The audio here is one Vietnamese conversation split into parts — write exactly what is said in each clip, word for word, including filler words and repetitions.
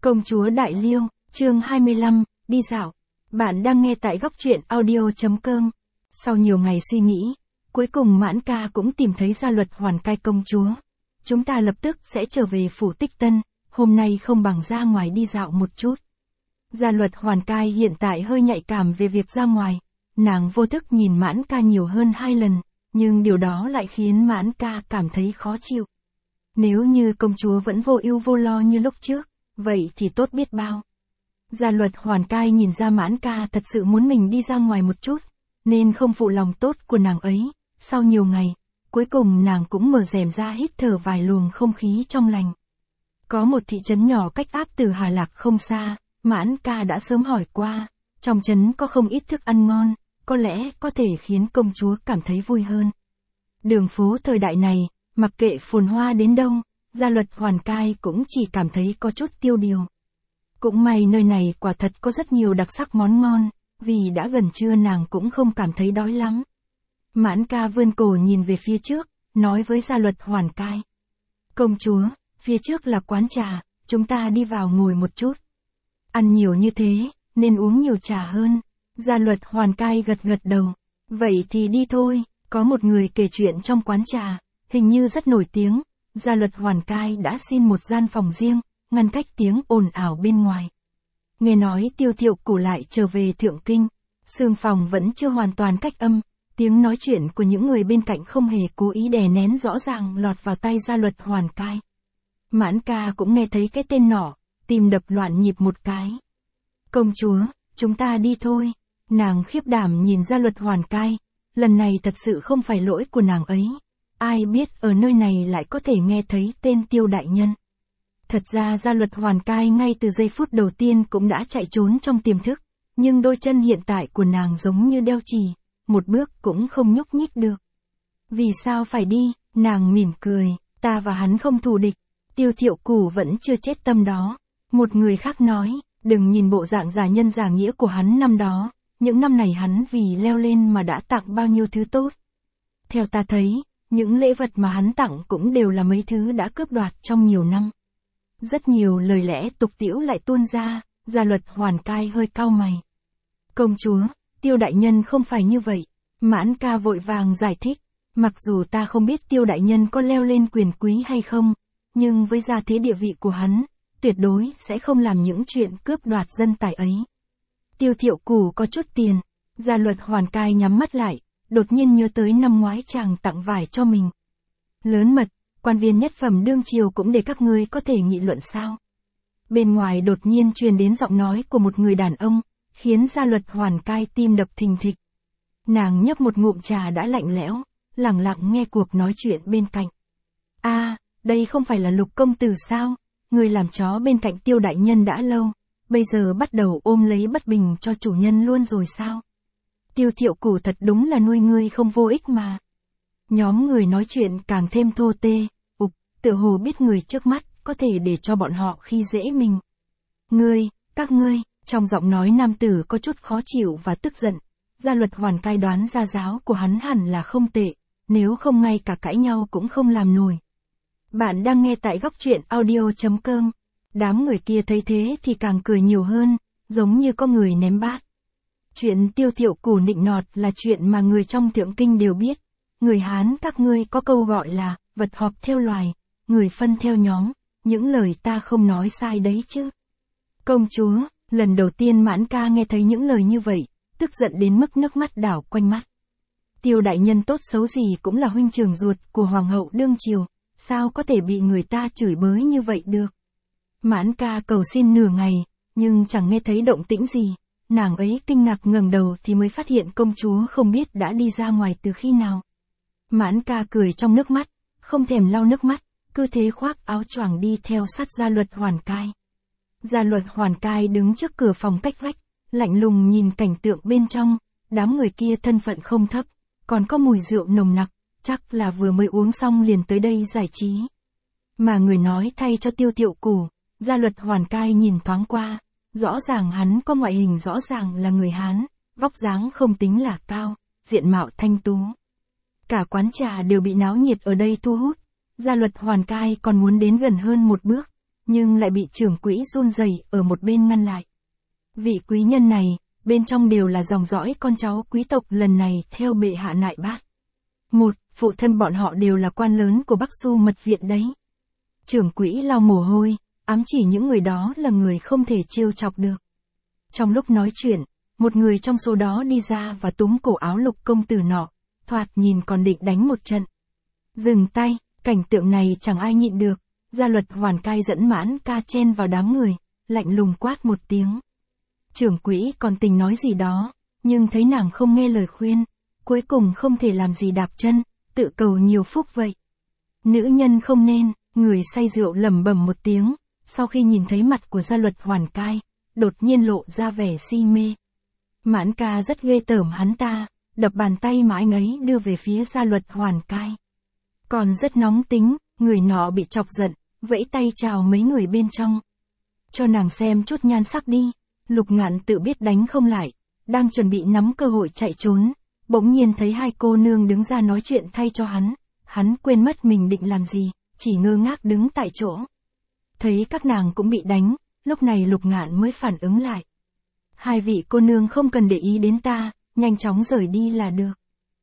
Công chúa Đại Liêu, chương hai mươi lăm, đi dạo. Bạn đang nghe tại góc truyện audio chấm com. Sau nhiều ngày suy nghĩ, cuối cùng Mãn Ca cũng tìm thấy gia luật Hoàn Cai công chúa. Chúng ta lập tức sẽ trở về phủ Tích Tân, hôm nay không bằng ra ngoài đi dạo một chút. Gia luật Hoàn Cai hiện tại hơi nhạy cảm về việc ra ngoài. Nàng vô thức nhìn Mãn Ca nhiều hơn hai lần, nhưng điều đó lại khiến Mãn Ca cảm thấy khó chịu. Nếu như công chúa vẫn vô ưu vô lo như lúc trước, vậy thì tốt biết bao. Gia luật Hoàn Cai nhìn ra Mãn Ca thật sự muốn mình đi ra ngoài một chút, nên không phụ lòng tốt của nàng ấy. Sau nhiều ngày, cuối cùng nàng cũng mở rèm ra hít thở vài luồng không khí trong lành. Có một thị trấn nhỏ cách Áp Từ Hà Lạc không xa, Mãn Ca đã sớm hỏi qua, trong trấn có không ít thức ăn ngon, có lẽ có thể khiến công chúa cảm thấy vui hơn. Đường phố thời đại này, mặc kệ phồn hoa đến đâu, gia luật Hoàn Cai cũng chỉ cảm thấy có chút tiêu điều. Cũng may nơi này quả thật có rất nhiều đặc sắc món ngon, vì đã gần trưa nàng cũng không cảm thấy đói lắm. Mãn Ca vươn cổ nhìn về phía trước, nói với gia luật Hoàn Cai. Công chúa, phía trước là quán trà, chúng ta đi vào ngồi một chút. Ăn nhiều như thế, nên uống nhiều trà hơn. Gia luật Hoàn Cai gật gật đầu. Vậy thì đi thôi, có một người kể chuyện trong quán trà, hình như rất nổi tiếng. Gia luật Hoàn Cai đã xin một gian phòng riêng, ngăn cách tiếng ồn ào bên ngoài. Nghe nói Tiêu Thiệu Củ lại trở về Thượng Kinh, xương phòng vẫn chưa hoàn toàn cách âm, tiếng nói chuyện của những người bên cạnh không hề cố ý đè nén rõ ràng lọt vào tai gia luật Hoàn Cai. Mãn Ca cũng nghe thấy cái tên nọ, tim đập loạn nhịp một cái. Công chúa, chúng ta đi thôi. Nàng khiếp đảm nhìn gia luật Hoàn Cai, lần này thật sự không phải lỗi của nàng ấy. Ai biết ở nơi này lại có thể nghe thấy tên Tiêu đại nhân. Thật ra gia luật Hoàn Cai ngay từ giây phút đầu tiên cũng đã chạy trốn trong tiềm thức, nhưng đôi chân hiện tại của nàng giống như đeo chì, một bước cũng không nhúc nhích được. Vì sao phải đi? Nàng mỉm cười, ta và hắn không thù địch, Tiêu Thiệu Củ vẫn chưa chết tâm đó. Một người khác nói, đừng nhìn bộ dạng giả nhân giả nghĩa của hắn năm đó, những năm này hắn vì leo lên mà đã tặng bao nhiêu thứ tốt. Theo ta thấy, những lễ vật mà hắn tặng cũng đều là mấy thứ đã cướp đoạt trong nhiều năm. Rất nhiều lời lẽ tục tĩu lại tuôn ra, gia luật Hoàn Cai hơi cau mày. Công chúa, Tiêu đại nhân không phải như vậy. Mãn Ca vội vàng giải thích, mặc dù ta không biết Tiêu đại nhân có leo lên quyền quý hay không, nhưng với gia thế địa vị của hắn, tuyệt đối sẽ không làm những chuyện cướp đoạt dân tài ấy. Tiêu Thiệu Củ có chút tiền, gia luật Hoàn Cai nhắm mắt lại, đột nhiên nhớ tới năm ngoái chàng tặng vải cho mình. Lớn mật, quan viên nhất phẩm đương triều cũng để các ngươi có thể nghị luận sao? Bên ngoài đột nhiên truyền đến giọng nói của một người đàn ông, khiến gia luật Hoàn Cai tim đập thình thịch. Nàng nhấp một ngụm trà đã lạnh lẽo, lẳng lặng nghe cuộc nói chuyện bên cạnh. A, à, đây không phải là Lục công tử sao? Người làm chó bên cạnh Tiêu đại nhân đã lâu, bây giờ bắt đầu ôm lấy bất bình cho chủ nhân luôn rồi sao? Tiêu Thiệu Củ thật đúng là nuôi ngươi không vô ích mà. Nhóm người nói chuyện càng thêm thô tê, ục, tựa hồ biết người trước mắt có thể để cho bọn họ khi dễ mình. Ngươi, các ngươi, trong giọng nói nam tử có chút khó chịu và tức giận. Gia luật Hoàn Cai đoán gia giáo của hắn hẳn là không tệ, nếu không ngay cả cãi nhau cũng không làm nổi. Bạn đang nghe tại góc truyện audio chấm com. Đám người kia thấy thế thì càng cười nhiều hơn, giống như có người ném bát. Chuyện Tiêu Thiệu Củ nịnh nọt là chuyện mà người trong Thượng Kinh đều biết. Người Hán các ngươi có câu gọi là, vật họp theo loài, người phân theo nhóm, những lời ta không nói sai đấy chứ. Công chúa, lần đầu tiên Mãn Ca nghe thấy những lời như vậy, tức giận đến mức nước mắt đảo quanh mắt. Tiêu đại nhân tốt xấu gì cũng là huynh trưởng ruột của Hoàng hậu đương triều, sao có thể bị người ta chửi bới như vậy được. Mãn Ca cầu xin nửa ngày, nhưng chẳng nghe thấy động tĩnh gì. Nàng ấy kinh ngạc ngẩng đầu thì mới phát hiện công chúa không biết đã đi ra ngoài từ khi nào. Mãn Ca cười trong nước mắt, không thèm lau nước mắt, cứ thế khoác áo choàng đi theo sát gia luật Hoàn Cai. Gia luật Hoàn Cai đứng trước cửa phòng cách vách, lạnh lùng nhìn cảnh tượng bên trong, đám người kia thân phận không thấp, còn có mùi rượu nồng nặc, chắc là vừa mới uống xong liền tới đây giải trí. Mà người nói thay cho Tiêu Thiệu Củ, gia luật Hoàn Cai nhìn thoáng qua, rõ ràng hắn có ngoại hình rõ ràng là người Hán, vóc dáng không tính là cao, diện mạo thanh tú. Cả quán trà đều bị náo nhiệt ở đây thu hút, gia luật Hoàn Cai còn muốn đến gần hơn một bước, nhưng lại bị trưởng quỹ run rẩy ở một bên ngăn lại. Vị quý nhân này, bên trong đều là dòng dõi con cháu quý tộc lần này theo bệ hạ nại bát. Một, phụ thân bọn họ đều là quan lớn của Bắc Du mật viện đấy. Trưởng quỹ lau mồ hôi, ám chỉ những người đó là người không thể trêu chọc được. Trong lúc nói chuyện, một người trong số đó đi ra và túm cổ áo Lục công tử nọ, thoạt nhìn còn định đánh một trận. Dừng tay, cảnh tượng này chẳng ai nhịn được, Gia Luật Hoàn Cai dẫn Mãn Ca chen vào đám người, lạnh lùng quát một tiếng. Trưởng quỹ còn tình nói gì đó, nhưng thấy nàng không nghe lời khuyên, cuối cùng không thể làm gì đạp chân, tự cầu nhiều phúc vậy. Nữ nhân không nên, người say rượu lẩm bẩm một tiếng, sau khi nhìn thấy mặt của Gia Luật Hoàn Cai, đột nhiên lộ ra vẻ si mê. Mãn Ca rất ghê tởm hắn ta, đập bàn tay mà anh ấy đưa về phía Gia Luật Hoàn Cai. Còn rất nóng tính, người nọ bị chọc giận, vẫy tay chào mấy người bên trong. Cho nàng xem chút nhan sắc đi. Lục Ngạn tự biết đánh không lại, đang chuẩn bị nắm cơ hội chạy trốn, bỗng nhiên thấy hai cô nương đứng ra nói chuyện thay cho hắn, hắn quên mất mình định làm gì, chỉ ngơ ngác đứng tại chỗ. Thấy các nàng cũng bị đánh, lúc này Lục Ngạn mới phản ứng lại. Hai vị cô nương không cần để ý đến ta, nhanh chóng rời đi là được.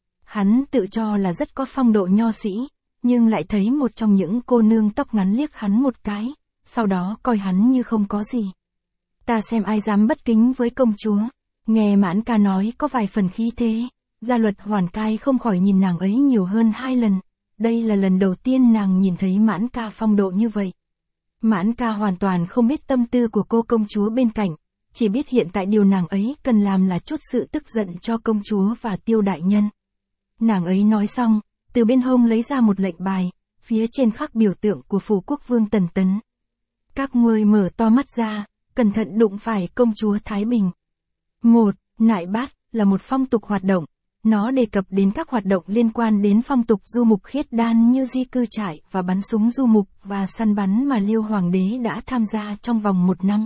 Hắn tự cho là rất có phong độ nho sĩ, nhưng lại thấy một trong những cô nương tóc ngắn liếc hắn một cái, sau đó coi hắn như không có gì. Ta xem ai dám bất kính với công chúa. Nghe Mãn Ca nói có vài phần khí thế, Gia Luật Hoàn Cai không khỏi nhìn nàng ấy nhiều hơn hai lần. Đây là lần đầu tiên nàng nhìn thấy Mãn Ca phong độ như vậy. Mãn Ca hoàn toàn không biết tâm tư của cô công chúa bên cạnh, chỉ biết hiện tại điều nàng ấy cần làm là chút sự tức giận cho công chúa và Tiêu đại nhân. Nàng ấy nói xong, từ bên hông lấy ra một lệnh bài, phía trên khắc biểu tượng của phủ quốc vương Tần Tấn. Các ngươi mở to mắt ra, cẩn thận đụng phải công chúa Thái Bình. Một, nại bát, là một phong tục hoạt động. Nó đề cập đến các hoạt động liên quan đến phong tục du mục khiết đan như di cư trại và bắn súng du mục và săn bắn mà Liêu Hoàng đế đã tham gia trong vòng một năm.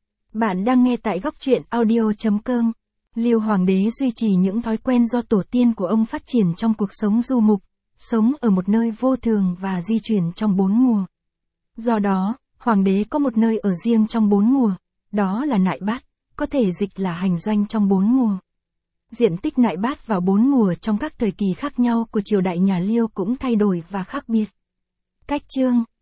Bạn đang nghe tại góc truyện audio chấm com. Liêu Hoàng đế duy trì những thói quen do tổ tiên của ông phát triển trong cuộc sống du mục, sống ở một nơi vô thường và di chuyển trong bốn mùa. Do đó, Hoàng đế có một nơi ở riêng trong bốn mùa, đó là nại bát, có thể dịch là hành doanh trong bốn mùa. Diện tích nại bát vào bốn mùa trong các thời kỳ khác nhau của triều đại nhà Liêu cũng thay đổi và khác biệt. Cách chương